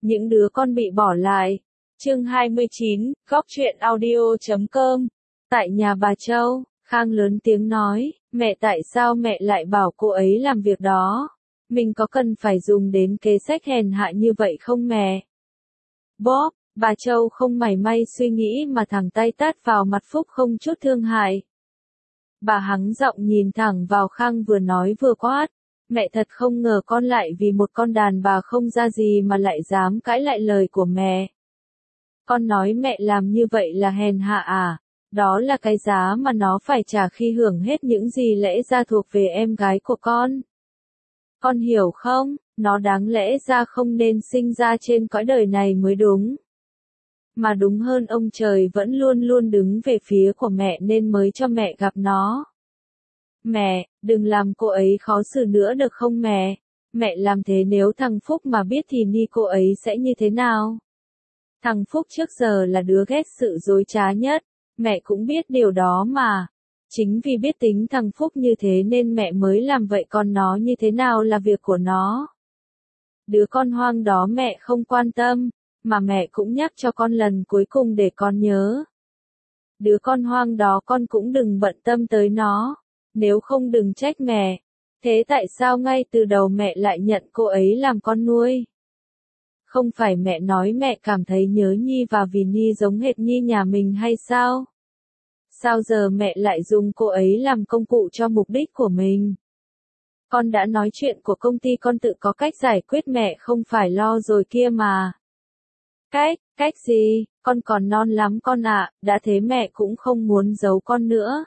Những đứa con bị bỏ lại. Chương 29, Góc truyện audio.com. Tại nhà bà Châu, Khang lớn tiếng nói, mẹ tại sao mẹ lại bảo cô ấy làm việc đó? Mình có cần phải dùng đến kế sách hèn hạ như vậy không mẹ? Bóp, bà Châu không mảy may suy nghĩ mà thẳng tay tát vào mặt Phúc không chút thương hại. Bà hắng giọng nhìn thẳng vào Khang vừa nói vừa quát. Mẹ thật không ngờ con lại vì một con đàn bà không ra gì mà lại dám cãi lại lời của mẹ. Con nói mẹ làm như vậy là hèn hạ à? Đó là cái giá mà nó phải trả khi hưởng hết những gì lẽ ra thuộc về em gái của con. Con hiểu không? Nó đáng lẽ ra không nên sinh ra trên cõi đời này mới đúng. Mà đúng hơn ông trời vẫn luôn luôn đứng về phía của mẹ nên mới cho mẹ gặp nó. Mẹ, đừng làm cô ấy khó xử nữa được không mẹ? Mẹ làm thế nếu thằng Phúc mà biết thì ni cô ấy sẽ như thế nào? Thằng Phúc trước giờ là đứa ghét sự dối trá nhất, mẹ cũng biết điều đó mà. Chính vì biết tính thằng Phúc như thế nên mẹ mới làm vậy, còn nó như thế nào là việc của nó. Đứa con hoang đó mẹ không quan tâm, mà mẹ cũng nhắc cho con lần cuối cùng để con nhớ. Đứa con hoang đó con cũng đừng bận tâm tới nó. Nếu không đừng trách mẹ. Thế tại sao ngay từ đầu mẹ lại nhận cô ấy làm con nuôi? Không phải mẹ nói mẹ cảm thấy nhớ Nhi và vì Nhi giống hệt Nhi nhà mình hay sao? Sao giờ mẹ lại dùng cô ấy làm công cụ cho mục đích của mình? Con đã nói chuyện của công ty con tự có cách giải quyết mẹ không phải lo rồi kia mà. Cách gì? Con còn non lắm con ạ, đã thế mẹ cũng không muốn giấu con nữa.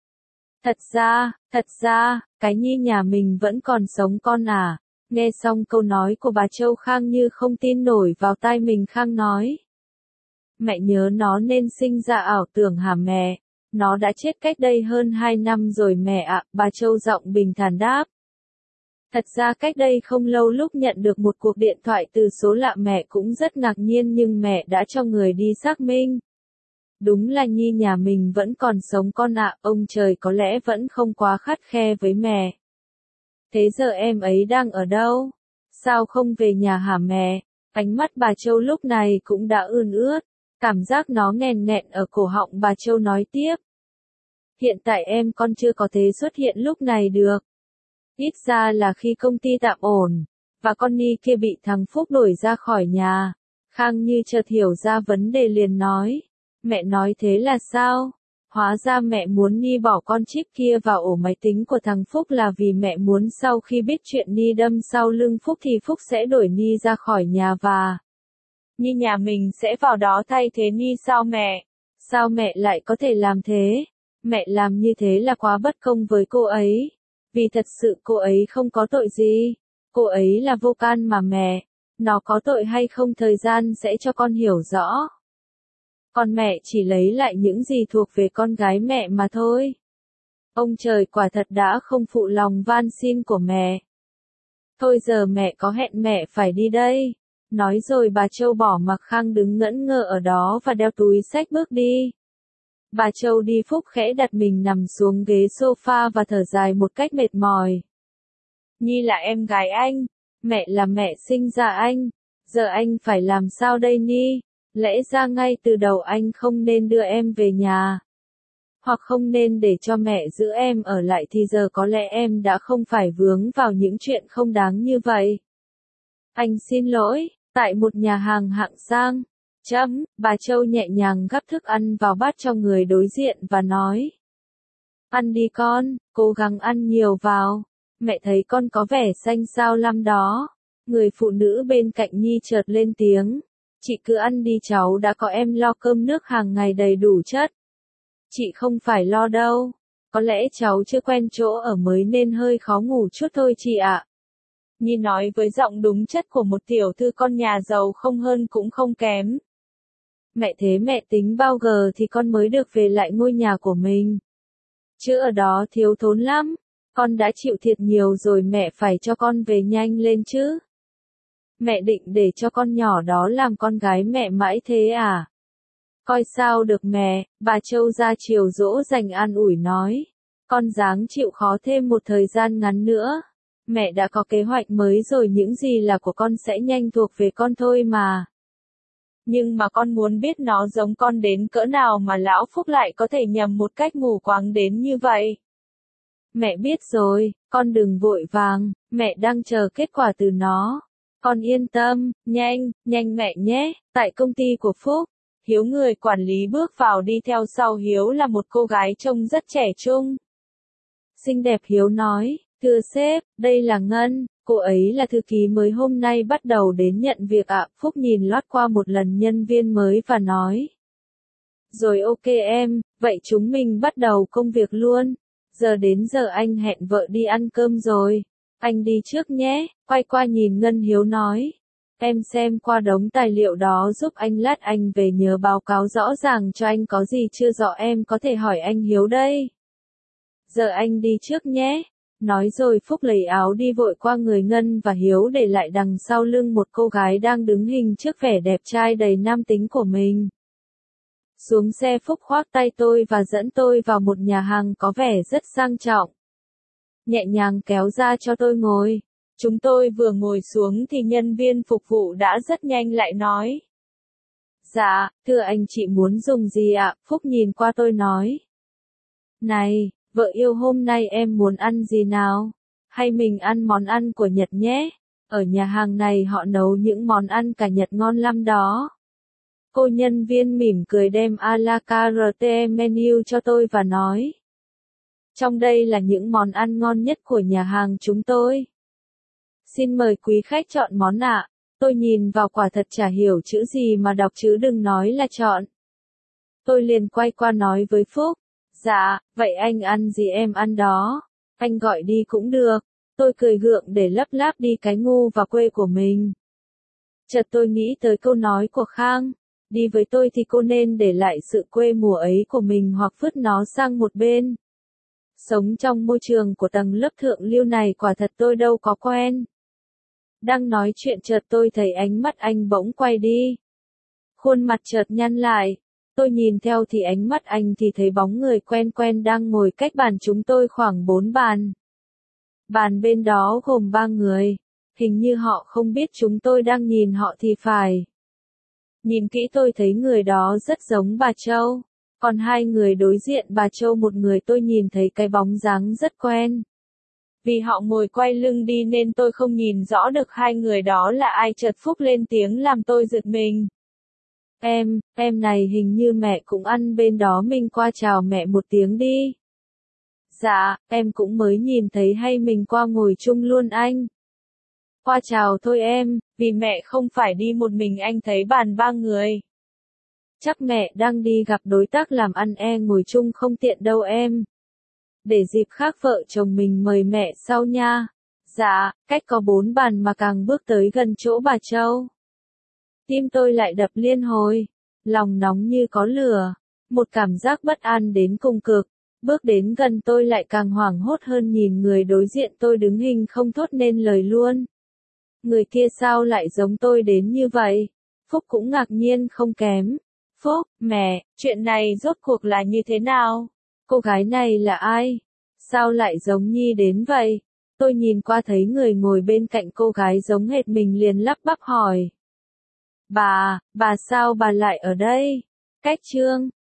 Thật ra, cái Nhi nhà mình vẫn còn sống con à. Nghe xong câu nói của bà Châu, Khang như không tin nổi vào tai mình. Khang nói. Mẹ nhớ nó nên sinh ra ảo tưởng hả mẹ? Nó đã chết cách đây hơn 2 năm rồi mẹ ạ, bà Châu giọng bình thản đáp. Thật ra cách đây không lâu lúc nhận được một cuộc điện thoại từ số lạ mẹ cũng rất ngạc nhiên, nhưng mẹ đã cho người đi xác minh. Đúng là Nhi nhà mình vẫn còn sống con ạ, ông trời có lẽ vẫn không quá khắt khe với mẹ. Thế giờ em ấy đang ở đâu? Sao không về nhà hả mẹ? Ánh mắt bà Châu lúc này cũng đã ươn ướt, cảm giác nó nghẹn nghẹn ở cổ họng. Bà Châu nói tiếp. Hiện tại em con chưa có thể xuất hiện lúc này được. Ít ra là khi công ty tạm ổn, và con Nhi kia bị thằng Phúc đuổi ra khỏi nhà. Khang như chợt hiểu ra vấn đề liền nói. Mẹ nói thế là sao? Hóa ra mẹ muốn Nhi bỏ con chip kia vào ổ máy tính của thằng Phúc là vì mẹ muốn sau khi biết chuyện Nhi đâm sau lưng Phúc thì Phúc sẽ đuổi Nhi ra khỏi nhà và Nhi nhà mình sẽ vào đó thay thế Nhi sao mẹ? Sao mẹ lại có thể làm thế? Mẹ làm như thế là quá bất công với cô ấy. Vì thật sự cô ấy không có tội gì. Cô ấy là vô can mà mẹ. Nó có tội hay không thời gian sẽ cho con hiểu rõ. Còn mẹ chỉ lấy lại những gì thuộc về con gái mẹ mà thôi. Ông trời quả thật đã không phụ lòng van xin của mẹ. Thôi giờ mẹ có hẹn mẹ phải đi đây. Nói rồi bà Châu bỏ mặc Khang đứng ngẩn ngơ ở đó và đeo túi xách bước đi. Bà Châu đi, Phúc khẽ đặt mình nằm xuống ghế sofa và thở dài một cách mệt mỏi. Nhi là em gái anh. Mẹ là mẹ sinh ra anh. Giờ anh phải làm sao đây Nhi? Lẽ ra ngay từ đầu anh không nên đưa em về nhà. Hoặc không nên để cho mẹ giữ em ở lại thì giờ có lẽ em đã không phải vướng vào những chuyện không đáng như vậy. Anh xin lỗi, tại một nhà hàng hạng sang. Bà Châu nhẹ nhàng gắp thức ăn vào bát cho người đối diện và nói. Ăn đi con, cố gắng ăn nhiều vào. Mẹ thấy con có vẻ xanh xao lắm đó. Người phụ nữ bên cạnh Nhi chợt lên tiếng. Chị cứ ăn đi, cháu đã có em lo cơm nước hàng ngày đầy đủ chất. Chị không phải lo đâu. Có lẽ cháu chưa quen chỗ ở mới nên hơi khó ngủ chút thôi chị ạ. Nhi nói với giọng đúng chất của một tiểu thư con nhà giàu, không hơn cũng không kém. Mẹ thế mẹ tính bao giờ thì con mới được về lại ngôi nhà của mình? Chứ ở đó thiếu thốn lắm. Con đã chịu thiệt nhiều rồi, mẹ phải cho con về nhanh lên chứ. Mẹ định để cho con nhỏ đó làm con gái mẹ mãi thế à? Coi sao được mẹ, bà Châu ra chiều dỗ dành an ủi nói. Con ráng chịu khó thêm một thời gian ngắn nữa. Mẹ đã có kế hoạch mới rồi, những gì là của con sẽ nhanh thuộc về con thôi mà. Nhưng mà con muốn biết nó giống con đến cỡ nào mà lão Phúc lại có thể nhầm một cách mù quáng đến như vậy. Mẹ biết rồi, con đừng vội vàng, mẹ đang chờ kết quả từ nó. Con yên tâm, nhanh mẹ nhé. Tại công ty của Phúc, Hiếu người quản lý bước vào, đi theo sau Hiếu là một cô gái trông rất trẻ trung. Xinh đẹp. Hiếu nói, thưa sếp, đây là Ngân, cô ấy là thư ký mới hôm nay bắt đầu đến nhận việc ạ. Phúc nhìn lót qua một lần nhân viên mới và nói. Rồi ok em, vậy chúng mình bắt đầu công việc luôn. Giờ đến giờ anh hẹn vợ đi ăn cơm rồi. Anh đi trước nhé. Quay qua nhìn Ngân, Hiếu nói. Em xem qua đống tài liệu đó giúp anh, lát anh về nhớ báo cáo rõ ràng cho anh, có gì chưa rõ em có thể hỏi anh Hiếu đây. Giờ anh đi trước nhé. Nói rồi Phúc lấy áo đi vội qua người Ngân và Hiếu, để lại đằng sau lưng một cô gái đang đứng hình trước vẻ đẹp trai đầy nam tính của mình. Xuống xe Phúc khoác tay tôi và dẫn tôi vào một nhà hàng có vẻ rất sang trọng. Nhẹ nhàng kéo ra cho tôi ngồi. Chúng tôi vừa ngồi xuống thì nhân viên phục vụ đã rất nhanh lại nói. Dạ, thưa anh, chị muốn dùng gì ạ? Phúc nhìn qua tôi nói. Này, vợ yêu, hôm nay em muốn ăn gì nào? Hay mình ăn món ăn của Nhật nhé? Ở nhà hàng này họ nấu những món ăn cả Nhật ngon lắm đó. Cô nhân viên mỉm cười đem a la carte menu cho tôi và nói. Trong đây là những món ăn ngon nhất của nhà hàng chúng tôi. Xin mời quý khách chọn món ạ. Tôi nhìn vào quả thật chả hiểu chữ gì mà đọc, chứ đừng nói là chọn. Tôi liền quay qua nói với Phúc. Dạ, vậy anh ăn gì em ăn đó. Anh gọi đi cũng được. Tôi cười gượng để lấp láp đi cái ngu và quê của mình. Chợt tôi nghĩ tới câu nói của Khang. Đi với tôi thì cô nên để lại sự quê mùa ấy của mình hoặc vứt nó sang một bên. Sống trong môi trường của tầng lớp thượng lưu này quả thật tôi đâu có quen. Đang nói chuyện chợt tôi thấy ánh mắt anh bỗng quay đi. Khuôn mặt chợt nhăn lại. Tôi nhìn theo thì ánh mắt anh thì thấy bóng người quen quen đang ngồi cách bàn chúng tôi khoảng 4 bàn. Bàn bên đó gồm 3 người. Hình như họ không biết chúng tôi đang nhìn họ thì phải. Nhìn kỹ tôi thấy người đó rất giống bà Châu. Còn hai người đối diện bà Châu, một người tôi nhìn thấy cái bóng dáng rất quen. Vì họ ngồi quay lưng đi nên tôi không nhìn rõ được hai người đó là ai. Chợt Phúc lên tiếng làm tôi giật mình. Em này hình như mẹ cũng ăn bên đó, mình qua chào mẹ một tiếng đi. Dạ, em cũng mới nhìn thấy, hay mình qua ngồi chung luôn anh. Qua chào thôi em, vì mẹ không phải đi một mình, anh thấy bàn 3 người. Chắc mẹ đang đi gặp đối tác làm ăn, ngồi chung không tiện đâu em. Để dịp khác vợ chồng mình mời mẹ sau nha. Dạ, cách có 4 bàn mà càng bước tới gần chỗ bà Châu. Tim tôi lại đập liên hồi, lòng nóng như có lửa, một cảm giác bất an đến cùng cực. Bước đến gần tôi lại càng hoảng hốt hơn, nhìn người đối diện tôi đứng hình không thốt nên lời luôn. Người kia sao lại giống tôi đến như vậy? Phúc cũng ngạc nhiên không kém. Phúc, mẹ, chuyện này rốt cuộc là như thế nào? Cô gái này là ai? Sao lại giống Nhi đến vậy? Tôi nhìn qua thấy người ngồi bên cạnh cô gái giống hệt mình, liền lắp bắp hỏi. Bà sao bà lại ở đây? Cách Trương,